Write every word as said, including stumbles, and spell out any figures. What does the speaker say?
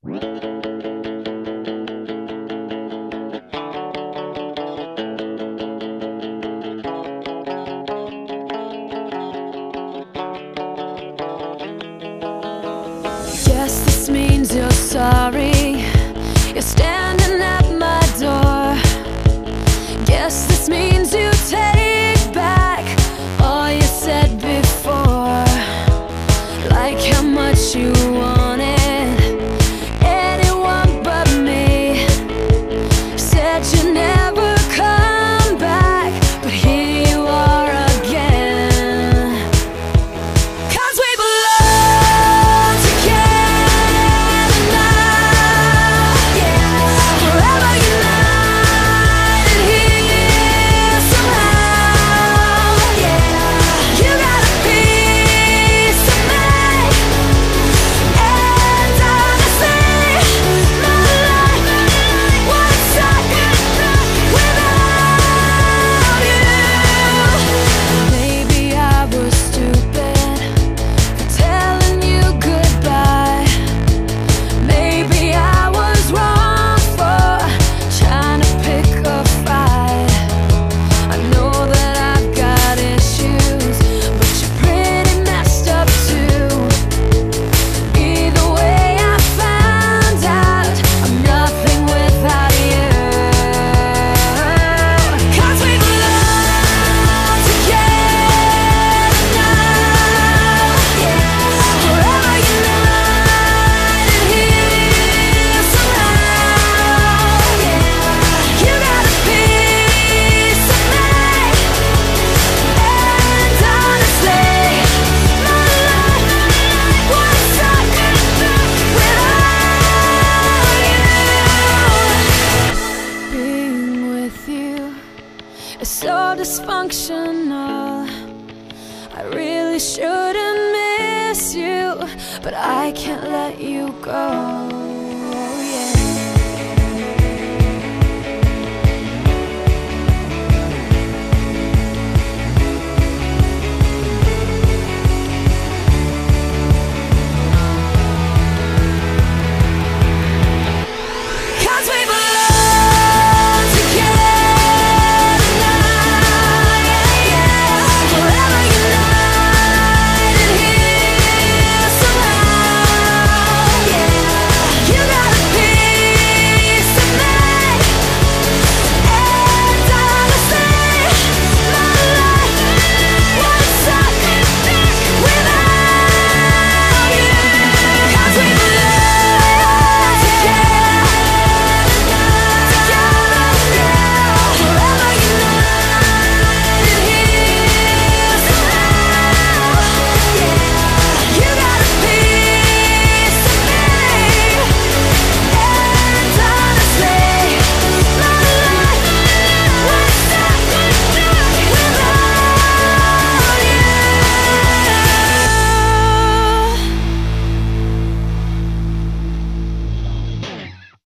Guess this means you're sorry. You're standing at my door. Guess this means you take back all you said before. Like how much you wanted anyone but me. Said you never come back, but here you are again. 'Cause we belong together now, yeah. Forever united here somehow, yeah. You got a piece of me, and honestly, my life would suck without you. Maybe I was stupid for telling you goodbye. Maybe I was wrong for trying to pick a fight. I know that I've got issues, but you're pretty messed up too. Either way, I found out I'm nothing without you. 'Cause we belong together now, yeah. Forever united here somehow, yeah. You got a piece of me, and honestly, my life would suck without you. Being with you is so dysfunctional. I really shouldn't miss you, but I can't let you go.